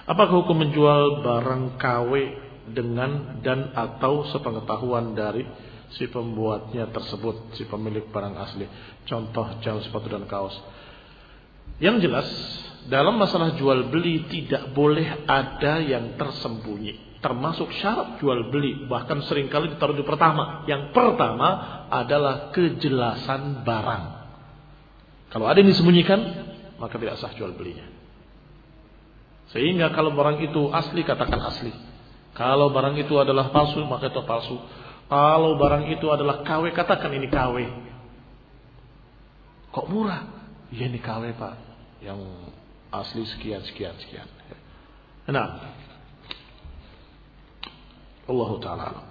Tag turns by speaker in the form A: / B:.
A: Apakah hukum menjual barang KW dengan dan atau sepengetahuan dari si pembuatnya tersebut, si pemilik barang asli? Contoh jam, sepatu dan kaos. Yang jelas dalam masalah jual beli tidak boleh ada yang tersembunyi. Termasuk syarat jual beli, bahkan seringkali ditaruh di pertama. Yang pertama adalah kejelasan barang. Kalau ada yang disembunyikan, maka tidak sah jual belinya. Sehingga kalau barang itu asli, katakan asli. Kalau barang itu adalah palsu, maka itu palsu. Kalau barang itu adalah KW, katakan ini KW. Kok murah? Ya ini KW Pak, yang asli sekian. Nah, Allah Ta'ala.